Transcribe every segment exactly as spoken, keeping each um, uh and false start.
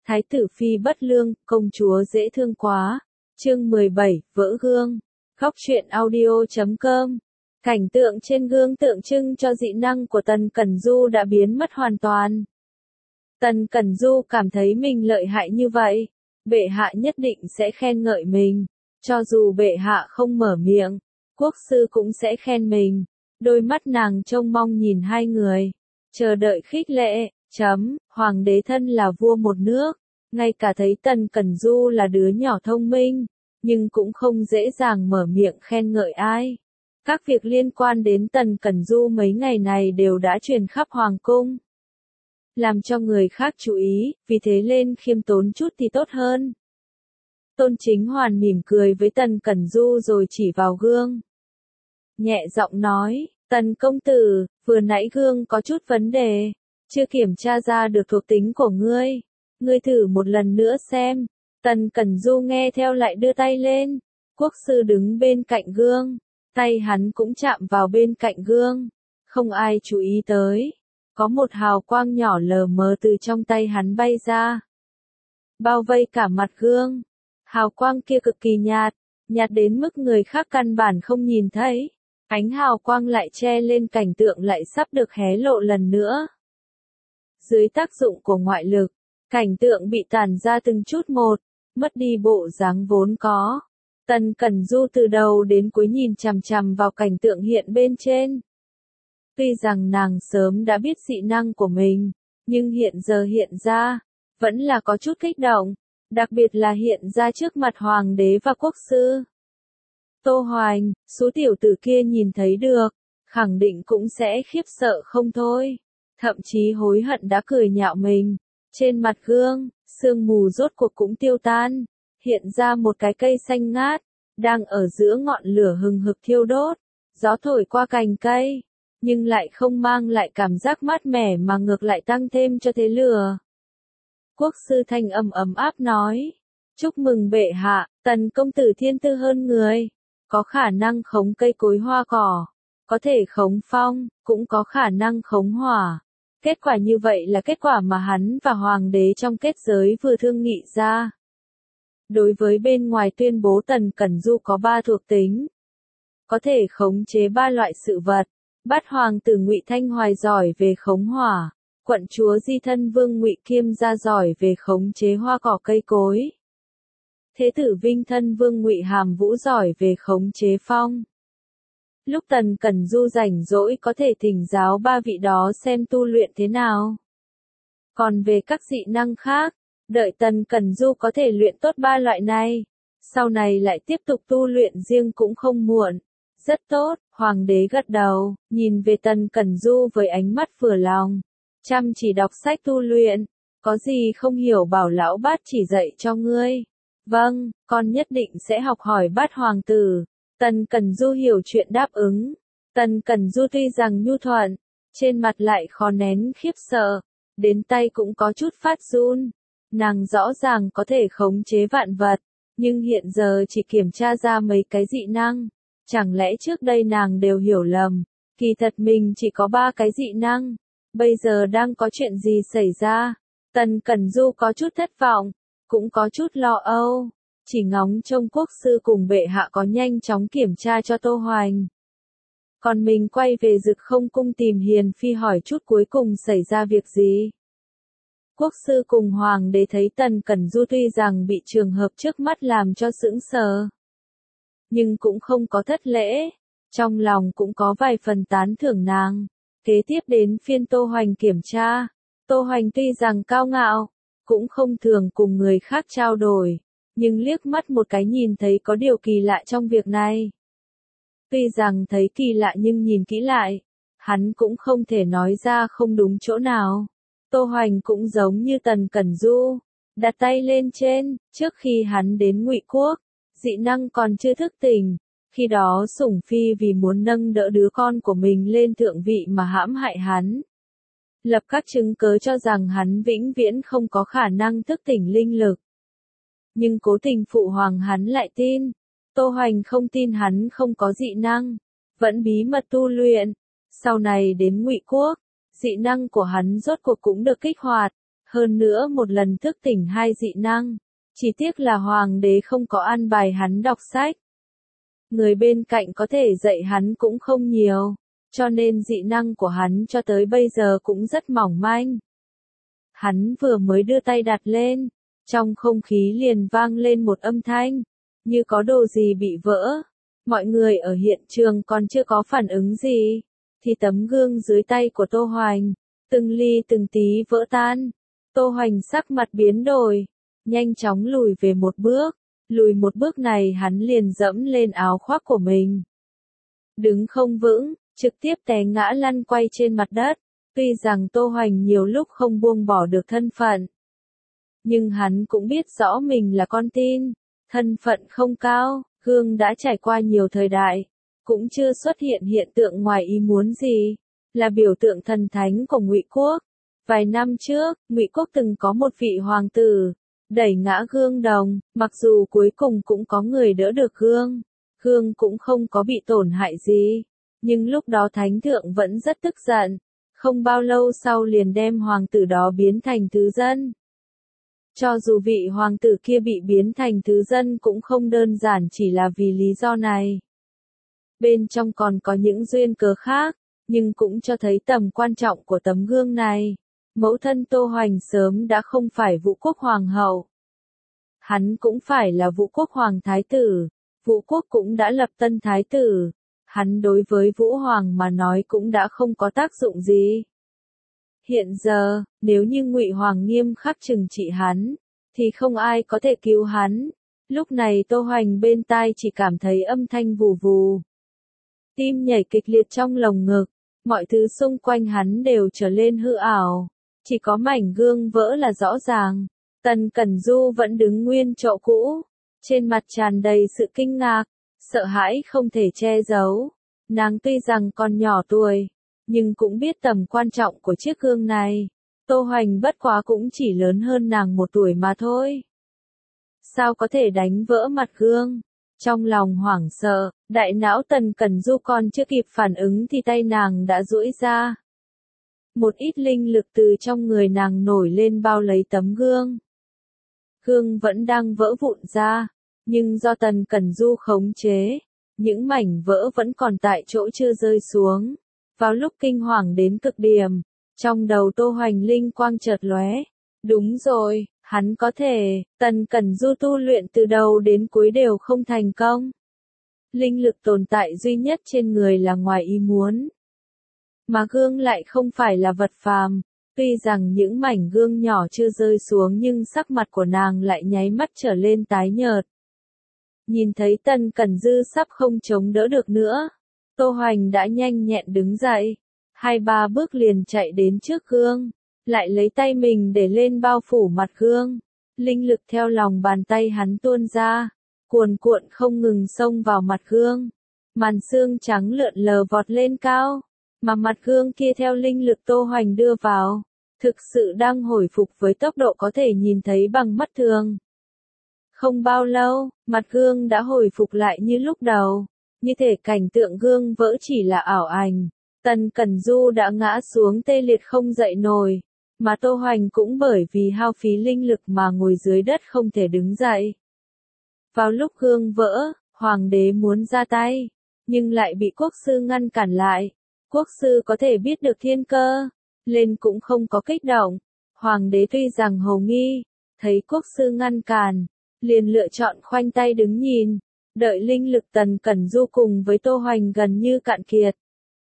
Thái tử phi bất lương, công chúa dễ thương quá. Chương mười bảy, vỡ gương. Góc truyện audio chấm com. Cảnh tượng trên gương tượng trưng cho dị năng của Tần Cẩn Du đã biến mất hoàn toàn. Tần Cẩn Du cảm thấy mình lợi hại như vậy, bệ hạ nhất định sẽ khen ngợi mình. Cho dù bệ hạ không mở miệng, quốc sư cũng sẽ khen mình. Đôi mắt nàng trông mong nhìn hai người, chờ đợi khích lệ. Chấm, hoàng đế thân là vua một nước, ngay cả thấy Tần Cẩn Du là đứa nhỏ thông minh, nhưng cũng không dễ dàng mở miệng khen ngợi ai. Các việc liên quan đến Tần Cẩn Du mấy ngày này đều đã truyền khắp hoàng cung, làm cho người khác chú ý, vì thế lên khiêm tốn chút thì tốt hơn. Tôn Chính Hoàn mỉm cười với Tần Cẩn Du rồi chỉ vào gương, nhẹ giọng nói, Tần công tử, vừa nãy gương có chút vấn đề, chưa kiểm tra ra được thuộc tính của ngươi. Ngươi thử một lần nữa xem. Tần Cẩn Du nghe theo lại đưa tay lên. Quốc sư đứng bên cạnh gương, tay hắn cũng chạm vào bên cạnh gương. Không ai chú ý tới. Có một hào quang nhỏ lờ mờ từ trong tay hắn bay ra, bao vây cả mặt gương. Hào quang kia cực kỳ nhạt, nhạt đến mức người khác căn bản không nhìn thấy. Ánh hào quang lại che lên cảnh tượng lại sắp được hé lộ lần nữa. Dưới tác dụng của ngoại lực, cảnh tượng bị tản ra từng chút một, mất đi bộ dáng vốn có. Tần Cẩn Du từ đầu đến cuối nhìn chằm chằm vào cảnh tượng hiện bên trên. Tuy rằng nàng sớm đã biết dị năng của mình, nhưng hiện giờ hiện ra, vẫn là có chút kích động, đặc biệt là hiện ra trước mặt hoàng đế và quốc sư. Tô Hoành, số tiểu tử kia nhìn thấy được, khẳng định cũng sẽ khiếp sợ không thôi. Thậm chí hối hận đã cười nhạo mình. Trên mặt gương, sương mù rốt cuộc cũng tiêu tan, hiện ra một cái cây xanh ngát, đang ở giữa ngọn lửa hừng hực thiêu đốt. Gió thổi qua cành cây, nhưng lại không mang lại cảm giác mát mẻ mà ngược lại tăng thêm cho thế lửa. Quốc sư thanh âm ấm áp nói, chúc mừng bệ hạ, Tần công tử thiên tư hơn người, có khả năng khống cây cối hoa cỏ, có thể khống phong, cũng có khả năng khống hỏa. Kết quả như vậy là kết quả mà hắn và hoàng đế trong kết giới vừa thương nghị ra. Đối với bên ngoài tuyên bố Tần Cẩn Du có ba thuộc tính, có thể khống chế ba loại sự vật. Bát hoàng tử Ngụy Thanh Hoài giỏi về khống hỏa, quận chúa Di Thân Vương Ngụy Kiêm Gia giỏi về khống chế hoa cỏ cây cối. Thế tử Vinh Thân Vương Ngụy Hàm Vũ giỏi về khống chế phong. Lúc Tần Cẩn Du rảnh rỗi có thể thỉnh giáo ba vị đó xem tu luyện thế nào. Còn về các dị năng khác, đợi Tần Cẩn Du có thể luyện tốt ba loại này, sau này lại tiếp tục tu luyện riêng cũng không muộn. Rất tốt, hoàng đế gật đầu, nhìn về Tần Cẩn Du với ánh mắt vừa lòng. Chăm chỉ đọc sách tu luyện, có gì không hiểu bảo lão bát chỉ dạy cho ngươi. Vâng, con nhất định sẽ học hỏi Bát hoàng tử. Tần Cẩn Du hiểu chuyện đáp ứng. Tần Cẩn Du tuy rằng nhu thuận, trên mặt lại khó nén khiếp sợ, đến tay cũng có chút phát run. Nàng rõ ràng có thể khống chế vạn vật, nhưng hiện giờ chỉ kiểm tra ra mấy cái dị năng. Chẳng lẽ trước đây nàng đều hiểu lầm, kỳ thật mình chỉ có ba cái dị năng, bây giờ đang có chuyện gì xảy ra? Tần Cẩn Du có chút thất vọng, cũng có chút lo âu. Chỉ ngóng trông quốc sư cùng bệ hạ có nhanh chóng kiểm tra cho Tô Hoành. Còn mình quay về Dực Không cung tìm Hiền Phi hỏi chút cuối cùng xảy ra việc gì. Quốc sư cùng hoàng đế thấy Tần Cẩn Du tuy rằng bị trường hợp trước mắt làm cho sững sờ, nhưng cũng không có thất lễ, trong lòng cũng có vài phần tán thưởng nàng. Kế tiếp đến phiên Tô Hoành kiểm tra. Tô Hoành tuy rằng cao ngạo, cũng không thường cùng người khác trao đổi, nhưng liếc mắt một cái nhìn thấy có điều kỳ lạ trong việc này. Tuy rằng thấy kỳ lạ nhưng nhìn kỹ lại, hắn cũng không thể nói ra không đúng chỗ nào. Tô Hoành cũng giống như Tần Cẩn Du, đặt tay lên trên, trước khi hắn đến Ngụy Quốc, dị năng còn chưa thức tỉnh, khi đó Sủng Phi vì muốn nâng đỡ đứa con của mình lên thượng vị mà hãm hại hắn. Lập các chứng cớ cho rằng hắn vĩnh viễn không có khả năng thức tỉnh linh lực. Nhưng cố tình phụ hoàng hắn lại tin. Tô Hoành không tin hắn không có dị năng, vẫn bí mật tu luyện. Sau này đến Ngụy Quốc, dị năng của hắn rốt cuộc cũng được kích hoạt, Hơn nữa một lần thức tỉnh hai dị năng. Chỉ tiếc là hoàng đế không có an bài hắn đọc sách. Người bên cạnh có thể dạy hắn cũng không nhiều, cho nên dị năng của hắn cho tới bây giờ cũng rất mỏng manh. Hắn vừa mới đưa tay đặt lên, trong không khí liền vang lên một âm thanh, như có đồ gì bị vỡ. Mọi người ở hiện trường còn chưa có phản ứng gì, thì tấm gương dưới tay của Tô Hoành, từng ly từng tí vỡ tan. Tô Hoành sắc mặt biến đổi, nhanh chóng lùi về một bước, lùi một bước này hắn liền dẫm lên áo khoác của mình. Đứng không vững, trực tiếp té ngã lăn quay trên mặt đất. Tuy rằng Tô Hoành nhiều lúc không buông bỏ được thân phận, nhưng hắn cũng biết rõ mình là con tin, thân phận không cao, gương đã trải qua nhiều thời đại, cũng chưa xuất hiện hiện tượng ngoài ý muốn gì, là biểu tượng thần thánh của Ngụy Quốc. Vài năm trước, Ngụy Quốc từng có một vị hoàng tử, đẩy ngã gương đồng, mặc dù cuối cùng cũng có người đỡ được gương, gương cũng không có bị tổn hại gì, nhưng lúc đó thánh thượng vẫn rất tức giận. Không bao lâu sau liền đem hoàng tử đó biến thành thứ dân. Cho dù vị hoàng tử kia bị biến thành thứ dân cũng không đơn giản chỉ là vì lý do này. Bên trong còn có những duyên cớ khác, nhưng cũng cho thấy tầm quan trọng của tấm gương này. Mẫu thân Tô Hoành sớm đã không phải Vũ Quốc Hoàng hậu. Hắn cũng phải là Vũ Quốc Hoàng thái tử. Vũ Quốc cũng đã lập tân thái tử. Hắn đối với Vũ Hoàng mà nói cũng đã không có tác dụng gì. Hiện giờ, nếu như Ngụy Hoàng nghiêm khắc trừng trị hắn, thì không ai có thể cứu hắn. Lúc này Tô Hoành bên tai chỉ cảm thấy âm thanh vù vù. Tim nhảy kịch liệt trong lồng ngực, mọi thứ xung quanh hắn đều trở lên hư ảo. Chỉ có mảnh gương vỡ là rõ ràng. Tần Cẩn Du vẫn đứng nguyên chỗ cũ, trên mặt tràn đầy sự kinh ngạc, sợ hãi không thể che giấu. Nàng tuy rằng còn nhỏ tuổi, nhưng cũng biết tầm quan trọng của chiếc gương này. Tô Hoành bất quá cũng chỉ lớn hơn nàng một tuổi mà thôi. Sao có thể đánh vỡ mặt gương? Trong lòng hoảng sợ, đại não Tần Cẩn Du còn chưa kịp phản ứng thì tay nàng đã duỗi ra. Một ít linh lực từ trong người nàng nổi lên bao lấy tấm gương. Gương vẫn đang vỡ vụn ra, nhưng do Tần Cẩn Du khống chế, những mảnh vỡ vẫn còn tại chỗ chưa rơi xuống. Vào lúc kinh hoàng đến cực điểm, trong đầu Tô Hoành linh quang chợt lóe. Đúng rồi, hắn có thể, Tần Cẩn Du tu luyện từ đầu đến cuối đều không thành công. Linh lực tồn tại duy nhất trên người là ngoài ý muốn. Mà gương lại không phải là vật phàm, tuy rằng những mảnh gương nhỏ chưa rơi xuống nhưng sắc mặt của nàng lại nháy mắt trở lên tái nhợt. Nhìn thấy Tần Cẩn Dư sắp không chống đỡ được nữa, Tô Hoành đã nhanh nhẹn đứng dậy, hai ba bước liền chạy đến trước gương, lại lấy tay mình để lên bao phủ mặt gương. Linh lực theo lòng bàn tay hắn tuôn ra, cuồn cuộn không ngừng xông vào mặt gương. Màn xương trắng lượn lờ vọt lên cao, mà mặt gương kia theo linh lực Tô Hoành đưa vào, thực sự đang hồi phục với tốc độ có thể nhìn thấy bằng mắt thường. Không bao lâu, mặt gương đã hồi phục lại như lúc đầu, như thể cảnh tượng gương vỡ chỉ là ảo ảnh. Tần Cẩn Du đã ngã xuống tê liệt không dậy nổi, mà Tô Hoành cũng bởi vì hao phí linh lực mà ngồi dưới đất không thể đứng dậy. Vào lúc gương vỡ, hoàng đế muốn ra tay, nhưng lại bị quốc sư ngăn cản lại. Quốc sư có thể biết được thiên cơ, lên cũng không có kích động. Hoàng đế tuy rằng hồ nghi, thấy quốc sư ngăn cản, liền lựa chọn khoanh tay đứng nhìn, đợi linh lực Tần Cẩn Du cùng với Tô Hoành gần như cạn kiệt.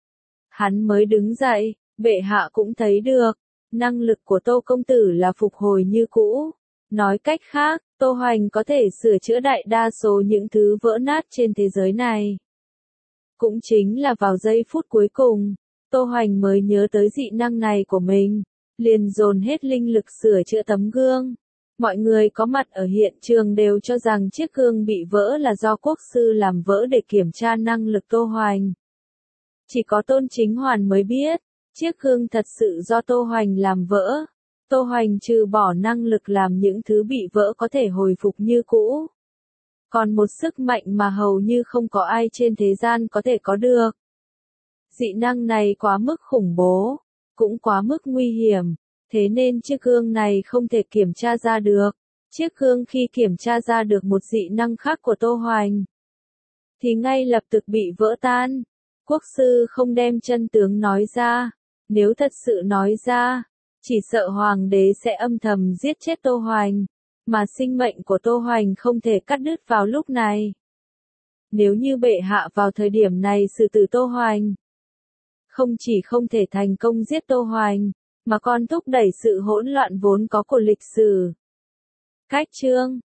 Hắn mới đứng dậy, bệ hạ cũng thấy được, năng lực của Tô công tử là phục hồi như cũ. Nói cách khác, Tô Hoành có thể sửa chữa đại đa số những thứ vỡ nát trên thế giới này. Cũng chính là vào giây phút cuối cùng, Tô Hoành mới nhớ tới dị năng này của mình, liền dồn hết linh lực sửa chữa tấm gương. Mọi người có mặt ở hiện trường đều cho rằng chiếc gương bị vỡ là do quốc sư làm vỡ để kiểm tra năng lực Tô Hoành. Chỉ có Tôn Chính Hoàn mới biết, chiếc gương thật sự do Tô Hoành làm vỡ. Tô Hoành trừ bỏ năng lực làm những thứ bị vỡ có thể hồi phục như cũ. Còn một sức mạnh mà hầu như không có ai trên thế gian có thể có được. Dị năng này quá mức khủng bố, cũng quá mức nguy hiểm, Thế nên chiếc gương này không thể kiểm tra ra được. Chiếc gương khi kiểm tra ra được một dị năng khác của Tô Hoành, thì ngay lập tức bị vỡ tan. Quốc sư không đem chân tướng nói ra. Nếu thật sự nói ra, chỉ sợ hoàng đế sẽ âm thầm giết chết Tô Hoành, mà sinh mệnh của Tô Hoành không thể cắt đứt vào lúc này. Nếu như bệ hạ vào thời điểm này xử tử Tô Hoành, không chỉ không thể thành công giết Tô Hoành, mà còn thúc đẩy sự hỗn loạn vốn có của lịch sử. Cách chương